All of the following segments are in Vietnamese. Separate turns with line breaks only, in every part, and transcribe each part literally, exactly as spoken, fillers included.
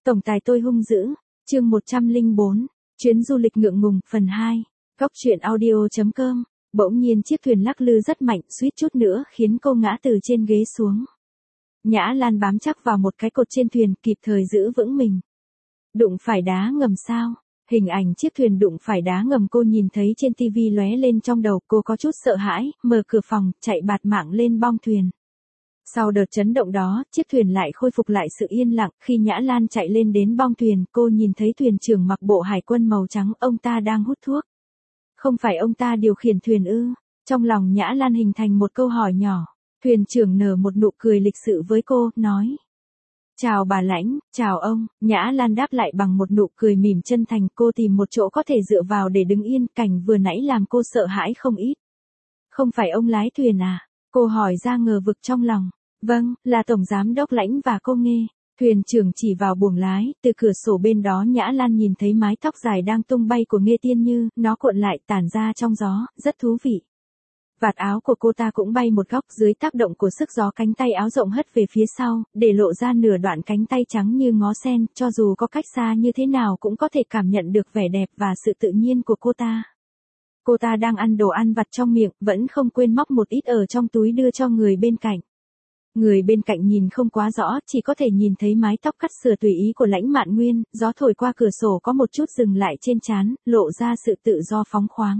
Tổng tài tôi hung dữ, chương một trăm lẻ bốn, chuyến du lịch ngượng ngùng, phần hai, góc truyện audio chấm com. Bỗng nhiên chiếc thuyền lắc lư rất mạnh, suýt chút nữa khiến cô ngã từ trên ghế xuống. Nhã Lan bám chắc vào một cái cột trên thuyền, kịp thời giữ vững mình. Đụng phải đá ngầm sao? Hình ảnh chiếc thuyền đụng phải đá ngầm cô nhìn thấy trên tivi lóe lên trong đầu, cô có chút sợ hãi, mở cửa phòng, chạy bạt mạng lên bong thuyền. Sau đợt chấn động đó, chiếc thuyền lại khôi phục lại sự yên lặng, khi Nhã Lan chạy lên đến bong thuyền, cô nhìn thấy thuyền trưởng mặc bộ hải quân màu trắng, ông ta đang hút thuốc. Không phải ông ta điều khiển thuyền ư? Trong lòng Nhã Lan hình thành một câu hỏi nhỏ. Thuyền trưởng nở một nụ cười lịch sự với cô, nói: "Chào bà Lãnh, chào ông." Nhã Lan đáp lại bằng một nụ cười mỉm chân thành, cô tìm một chỗ có thể dựa vào để đứng yên, cảnh vừa nãy làm cô sợ hãi không ít. "Không phải ông lái thuyền à?" Cô hỏi ra ngờ vực trong lòng. "Vâng, là Tổng Giám đốc Lãnh và cô Nghê." Thuyền trưởng chỉ vào buồng lái, từ cửa sổ bên đó Nhã Lan nhìn thấy mái tóc dài đang tung bay của Nghê Tiên Như, nó cuộn lại tản ra trong gió, rất thú vị. Vạt áo của cô ta cũng bay một góc, dưới tác động của sức gió cánh tay áo rộng hất về phía sau, để lộ ra nửa đoạn cánh tay trắng như ngó sen, cho dù có cách xa như thế nào cũng có thể cảm nhận được vẻ đẹp và sự tự nhiên của cô ta. Cô ta đang ăn đồ ăn vặt trong miệng, vẫn không quên móc một ít ở trong túi đưa cho người bên cạnh. Người bên cạnh nhìn không quá rõ, chỉ có thể nhìn thấy mái tóc cắt sửa tùy ý của Lãnh Mạn Nguyên, gió thổi qua cửa sổ có một chút dừng lại trên trán, lộ ra sự tự do phóng khoáng.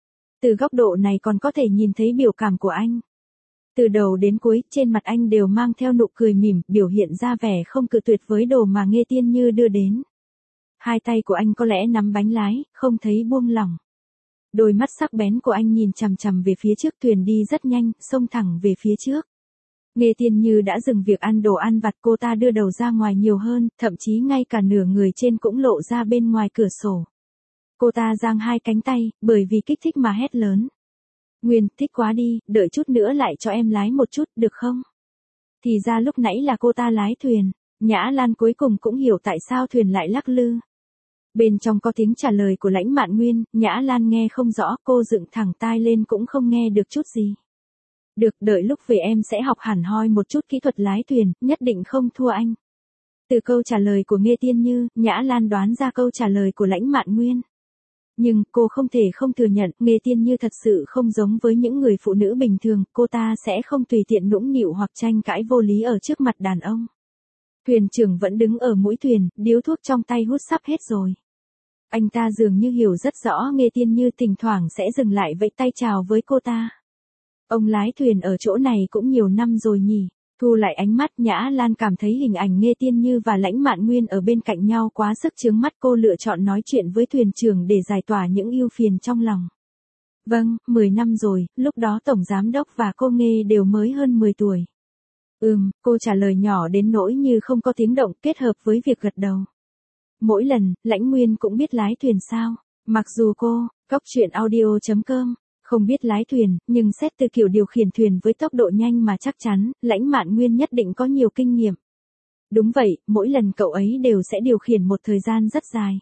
Từ góc độ này còn có thể nhìn thấy biểu cảm của anh. Từ đầu đến cuối, trên mặt anh đều mang theo nụ cười mỉm, biểu hiện ra vẻ không cự tuyệt với đồ mà Nghê Tiên Như đưa đến. Hai tay của anh có lẽ nắm bánh lái, không thấy buông lỏng. Đôi mắt sắc bén của anh nhìn chằm chằm về phía trước, thuyền đi rất nhanh, xông thẳng về phía trước. Nghê Tiên Như đã dừng việc ăn đồ ăn vặt, cô ta đưa đầu ra ngoài nhiều hơn, thậm chí ngay cả nửa người trên cũng lộ ra bên ngoài cửa sổ. Cô ta giang hai cánh tay, bởi vì kích thích mà hét lớn: "Nguyên, thích quá đi, đợi chút nữa lại cho em lái một chút, được không?" Thì ra lúc nãy là cô ta lái thuyền. Nhã Lan cuối cùng cũng hiểu tại sao thuyền lại lắc lư. Bên trong có tiếng trả lời của Lãnh Mạn Nguyên, Nhã Lan nghe không rõ, cô dựng thẳng tai lên cũng không nghe được chút gì. "Được, đợi lúc về em sẽ học hẳn hoi một chút kỹ thuật lái thuyền, nhất định không thua anh." Từ câu trả lời của Nghê Tiên Như, Nhã Lan đoán ra câu trả lời của Lãnh Mạn Nguyên. Nhưng, cô không thể không thừa nhận, Nghê Tiên Như thật sự không giống với những người phụ nữ bình thường, cô ta sẽ không tùy tiện nũng nịu hoặc tranh cãi vô lý ở trước mặt đàn ông. Thuyền trưởng vẫn đứng ở mũi thuyền, điếu thuốc trong tay hút sắp hết rồi. Anh ta dường như hiểu rất rõ Nghê Tiên Như, thỉnh thoảng sẽ dừng lại vẫy tay chào với cô ta. "Ông lái thuyền ở chỗ này cũng nhiều năm rồi nhỉ?" Thu lại ánh mắt, Nhã Lan cảm thấy hình ảnh Nghê Tiên Như và Lãnh Mạn Nguyên ở bên cạnh nhau quá sức chướng mắt, cô lựa chọn nói chuyện với thuyền trưởng để giải tỏa những ưu phiền trong lòng. "Vâng, mười năm rồi, lúc đó Tổng Giám đốc và cô Nghê đều mới hơn mười tuổi." "Ừm," cô trả lời nhỏ đến nỗi như không có tiếng động, kết hợp với việc gật đầu. "Mỗi lần, Lãnh Nguyên cũng biết lái thuyền sao?" Mặc dù cô, góc truyện audio chấm com, không biết lái thuyền, nhưng xét từ kiểu điều khiển thuyền với tốc độ nhanh mà chắc chắn, Lãnh Mạn Nguyên nhất định có nhiều kinh nghiệm. "Đúng vậy, mỗi lần cậu ấy đều sẽ điều khiển một thời gian rất dài.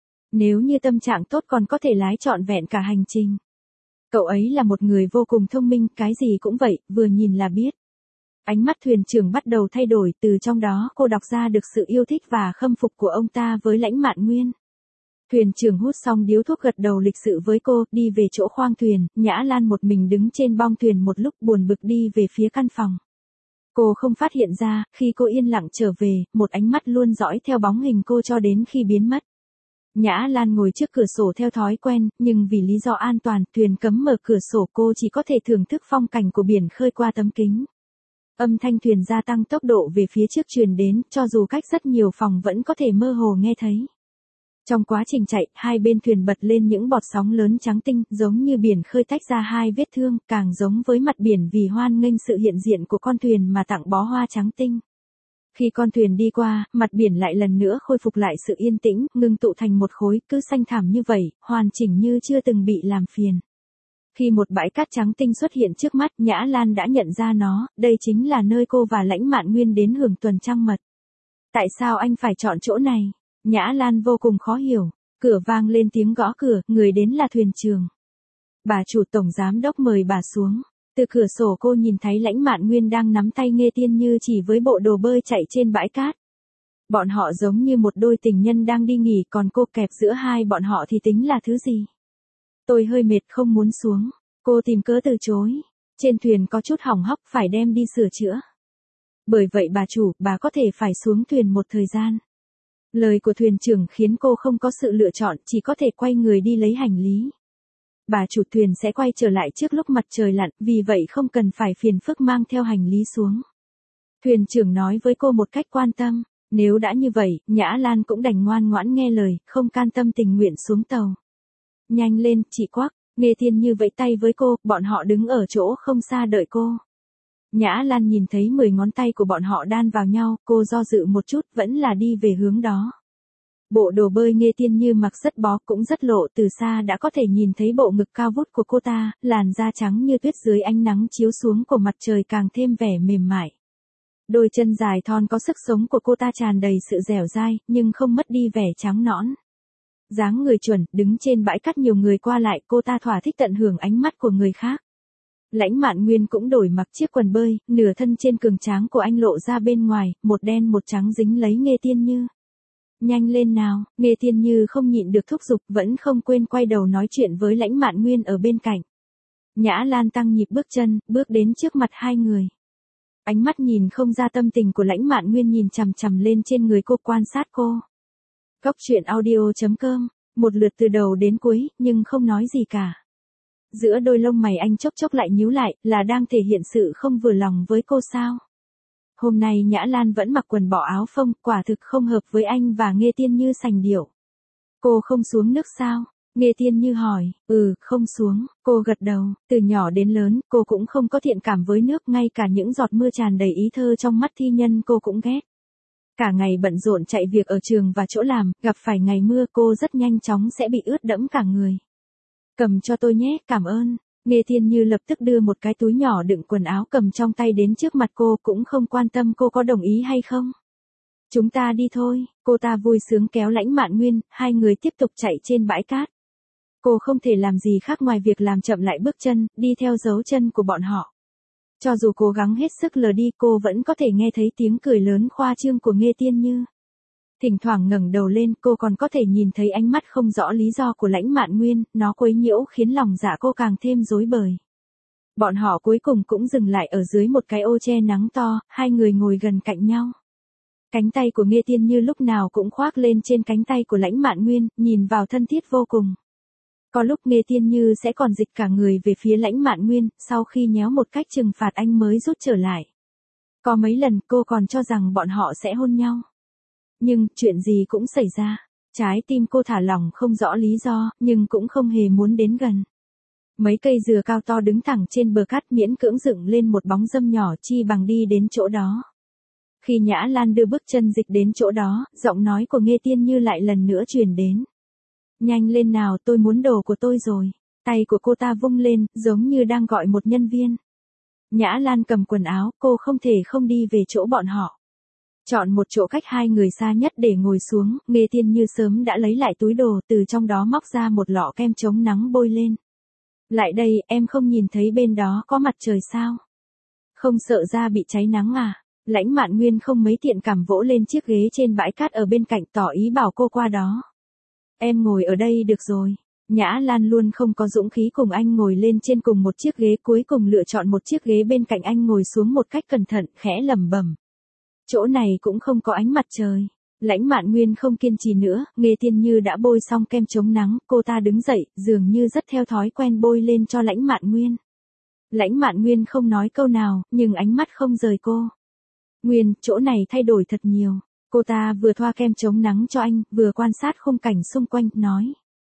Nếu như tâm trạng tốt còn có thể lái trọn vẹn cả hành trình. Cậu ấy là một người vô cùng thông minh, cái gì cũng vậy, vừa nhìn là biết." Ánh mắt thuyền trưởng bắt đầu thay đổi, từ trong đó cô đọc ra được sự yêu thích và khâm phục của ông ta với Lãnh Mạn Nguyên. Thuyền trưởng hút xong điếu thuốc gật đầu lịch sự với cô, đi về chỗ khoang thuyền. Nhã Lan một mình đứng trên bong thuyền một lúc, buồn bực đi về phía căn phòng. Cô không phát hiện ra, khi cô yên lặng trở về, một ánh mắt luôn dõi theo bóng hình cô cho đến khi biến mất. Nhã Lan ngồi trước cửa sổ theo thói quen, nhưng vì lý do an toàn, thuyền cấm mở cửa sổ, cô chỉ có thể thưởng thức phong cảnh của biển khơi qua tấm kính. Âm thanh thuyền gia tăng tốc độ về phía trước truyền đến, cho dù cách rất nhiều phòng vẫn có thể mơ hồ nghe thấy. Trong quá trình chạy, hai bên thuyền bật lên những bọt sóng lớn trắng tinh, giống như biển khơi tách ra hai vết thương, càng giống với mặt biển vì hoan nghênh sự hiện diện của con thuyền mà tặng bó hoa trắng tinh. Khi con thuyền đi qua, mặt biển lại lần nữa khôi phục lại sự yên tĩnh, ngưng tụ thành một khối, cứ xanh thẳm như vậy, hoàn chỉnh như chưa từng bị làm phiền. Khi một bãi cát trắng tinh xuất hiện trước mắt, Nhã Lan đã nhận ra nó, đây chính là nơi cô và Lãnh Mạn Nguyên đến hưởng tuần trăng mật. "Tại sao anh phải chọn chỗ này?" Nhã Lan vô cùng khó hiểu. Cửa vang lên tiếng gõ cửa, người đến là thuyền trưởng. "Bà chủ, Tổng Giám đốc mời bà xuống." Từ cửa sổ cô nhìn thấy Lãnh Mạn Nguyên đang nắm tay Nghê Tiên Như chỉ với bộ đồ bơi chạy trên bãi cát. Bọn họ giống như một đôi tình nhân đang đi nghỉ, còn cô kẹp giữa hai bọn họ thì tính là thứ gì? Tôi hơi mệt không muốn xuống. Cô tìm cớ từ chối. Trên thuyền có chút hỏng hóc phải đem đi sửa chữa. Bởi vậy bà chủ, bà có thể phải xuống thuyền một thời gian. Lời của thuyền trưởng khiến cô không có sự lựa chọn, chỉ có thể quay người đi lấy hành lý. Bà chủ thuyền sẽ quay trở lại trước lúc mặt trời lặn, vì vậy không cần phải phiền phức mang theo hành lý xuống. Thuyền trưởng nói với cô một cách quan tâm. Nếu đã như vậy, Nhã Lan cũng đành ngoan ngoãn nghe lời, không can tâm tình nguyện xuống tàu. Nhanh lên, chị Quắc, Nghê Thiên Như vẫy tay với cô, bọn họ đứng ở chỗ không xa đợi cô. Nhã Lan nhìn thấy mười ngón tay của bọn họ đan vào nhau, cô do dự một chút, vẫn là đi về hướng đó. Bộ đồ bơi Nghê Thiên Như mặc rất bó, cũng rất lộ, từ xa đã có thể nhìn thấy bộ ngực cao vút của cô ta, làn da trắng như tuyết dưới ánh nắng chiếu xuống của mặt trời càng thêm vẻ mềm mại. Đôi chân dài thon có sức sống của cô ta tràn đầy sự dẻo dai, nhưng không mất đi vẻ trắng nõn. Dáng người chuẩn, đứng trên bãi cát nhiều người qua lại, cô ta thỏa thích tận hưởng ánh mắt của người khác. Lãnh Mạn Nguyên cũng đổi mặc chiếc quần bơi, nửa thân trên cường tráng của anh lộ ra bên ngoài, một đen một trắng dính lấy Nghê Thiên Như. Nhanh lên nào, Nghê Thiên Như không nhịn được thúc giục, vẫn không quên quay đầu nói chuyện với Lãnh Mạn Nguyên ở bên cạnh. Nhã Lan tăng nhịp bước chân, bước đến trước mặt hai người. Ánh mắt nhìn không ra tâm tình của Lãnh Mạn Nguyên nhìn chằm chằm lên trên người cô, quan sát cô. Góc truyện audio chấm com, một lượt từ đầu đến cuối, nhưng không nói gì cả. Giữa đôi lông mày anh chốc chốc lại nhíu lại, là đang thể hiện sự không vừa lòng với cô sao? Hôm nay Nhã Lan vẫn mặc quần bỏ áo phông, quả thực không hợp với anh và Nghê Thiên Như sành điệu. Cô không xuống nước sao? Nghê Thiên Như hỏi. Ừ, không xuống, cô gật đầu. Từ nhỏ đến lớn, cô cũng không có thiện cảm với nước, ngay cả những giọt mưa tràn đầy ý thơ trong mắt thi nhân cô cũng ghét. Cả ngày bận rộn chạy việc ở trường và chỗ làm, gặp phải ngày mưa cô rất nhanh chóng sẽ bị ướt đẫm cả người. Cầm cho tôi nhé, cảm ơn. Nghê Thiên Như lập tức đưa một cái túi nhỏ đựng quần áo cầm trong tay đến trước mặt cô, cũng không quan tâm cô có đồng ý hay không. Chúng ta đi thôi, cô ta vui sướng kéo Lãnh Mạn Nguyên, hai người tiếp tục chạy trên bãi cát. Cô không thể làm gì khác ngoài việc làm chậm lại bước chân, đi theo dấu chân của bọn họ. Cho dù cố gắng hết sức lờ đi, cô vẫn có thể nghe thấy tiếng cười lớn khoa trương của Nghê Thiên Như. Thỉnh thoảng ngẩng đầu lên, cô còn có thể nhìn thấy ánh mắt không rõ lý do của Lãnh Mạn Nguyên, nó quấy nhiễu khiến lòng dạ cô càng thêm rối bời. Bọn họ cuối cùng cũng dừng lại ở dưới một cái ô che nắng to, hai người ngồi gần cạnh nhau. Cánh tay của Nghê Thiên Như lúc nào cũng khoác lên trên cánh tay của Lãnh Mạn Nguyên, nhìn vào thân thiết vô cùng. Có lúc Nghê Thiên Như sẽ còn dịch cả người về phía Lãnh Mạn Nguyên, sau khi nhéo một cách trừng phạt anh mới rút trở lại. Có mấy lần cô còn cho rằng bọn họ sẽ hôn nhau. Nhưng, chuyện gì cũng xảy ra. Trái tim cô thả lỏng không rõ lý do, nhưng cũng không hề muốn đến gần. Mấy cây dừa cao to đứng thẳng trên bờ cát miễn cưỡng dựng lên một bóng râm nhỏ, chi bằng đi đến chỗ đó. Khi Nhã Lan đưa bước chân dịch đến chỗ đó, giọng nói của Nghê Thiên Như lại lần nữa truyền đến. Nhanh lên nào, tôi muốn đồ của tôi rồi. Tay của cô ta vung lên, giống như đang gọi một nhân viên. Nhã Lan cầm quần áo, cô không thể không đi về chỗ bọn họ. Chọn một chỗ cách hai người xa nhất để ngồi xuống, Nghê Thiên Như sớm đã lấy lại túi đồ, từ trong đó móc ra một lọ kem chống nắng bôi lên. Lại đây, em không nhìn thấy bên đó có mặt trời sao? Không sợ da bị cháy nắng à? Lãnh Mạn Nguyên không mấy thiện cảm vỗ lên chiếc ghế trên bãi cát ở bên cạnh, tỏ ý bảo cô qua đó. Em ngồi ở đây được rồi. Nhã Lan luôn không có dũng khí cùng anh ngồi lên trên cùng một chiếc ghế, cuối cùng lựa chọn một chiếc ghế bên cạnh anh ngồi xuống một cách cẩn thận, khẽ lẩm bẩm. Chỗ này cũng không có ánh mặt trời. Lãnh Mạn Nguyên không kiên trì nữa, Nghê Thiên Như đã bôi xong kem chống nắng, cô ta đứng dậy, dường như rất theo thói quen bôi lên cho Lãnh Mạn Nguyên. Lãnh Mạn Nguyên không nói câu nào, nhưng ánh mắt không rời cô. Nguyên, chỗ này thay đổi thật nhiều. Cô ta vừa thoa kem chống nắng cho anh, vừa quan sát khung cảnh xung quanh, nói.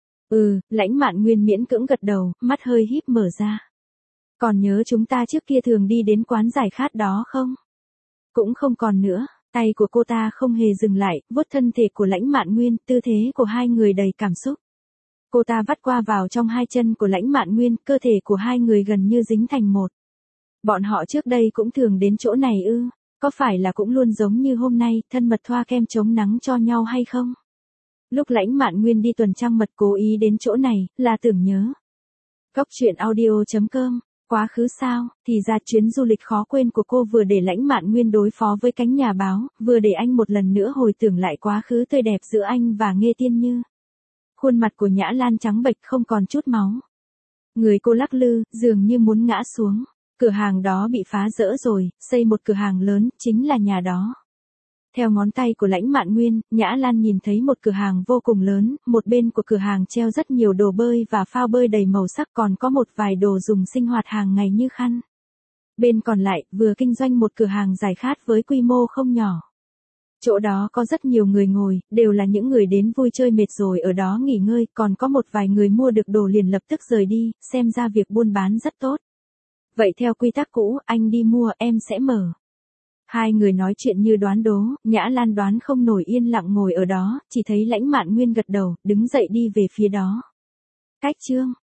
Ừ, Lãnh Mạn Nguyên miễn cưỡng gật đầu, mắt hơi híp mở ra. Còn nhớ chúng ta trước kia thường đi đến quán giải khát đó không? Cũng không còn nữa. Tay của cô ta không hề dừng lại, vuốt thân thể của Lãnh Mạn Nguyên, tư thế của hai người đầy cảm xúc. Cô ta vắt qua vào trong hai chân của Lãnh Mạn Nguyên, cơ thể của hai người gần như dính thành một. Bọn họ trước đây cũng thường đến chỗ này ư? Có phải là cũng luôn giống như hôm nay, thân mật thoa kem chống nắng cho nhau hay không? Lúc Lãnh Mạn Nguyên đi tuần trăng mật cố ý đến chỗ này, là tưởng nhớ. Góc truyện audio chấm com Quá khứ sao, thì ra chuyến du lịch khó quên của cô vừa để Lãnh Mạn Nguyên đối phó với cánh nhà báo, vừa để anh một lần nữa hồi tưởng lại quá khứ tươi đẹp giữa anh và Nghê Tiên Như. Khuôn mặt của Nhã Lan trắng bệch không còn chút máu. Người cô lắc lư, dường như muốn ngã xuống. Cửa hàng đó bị phá rỡ rồi, xây một cửa hàng lớn, chính là nhà đó. Theo ngón tay của Lãnh Mạn Nguyên, Nhã Lan nhìn thấy một cửa hàng vô cùng lớn, một bên của cửa hàng treo rất nhiều đồ bơi và phao bơi đầy màu sắc, còn có một vài đồ dùng sinh hoạt hàng ngày như khăn. Bên còn lại, vừa kinh doanh một cửa hàng giải khát với quy mô không nhỏ. Chỗ đó có rất nhiều người ngồi, đều là những người đến vui chơi mệt rồi ở đó nghỉ ngơi, còn có một vài người mua được đồ liền lập tức rời đi, xem ra việc buôn bán rất tốt. Vậy theo quy tắc cũ, anh đi mua, em sẽ mở. Hai người nói chuyện như đoán đố, Nhã Lan đoán không nổi yên lặng ngồi ở đó, chỉ thấy Lãnh Mạn Nguyên gật đầu, đứng dậy đi về phía đó. Cách chương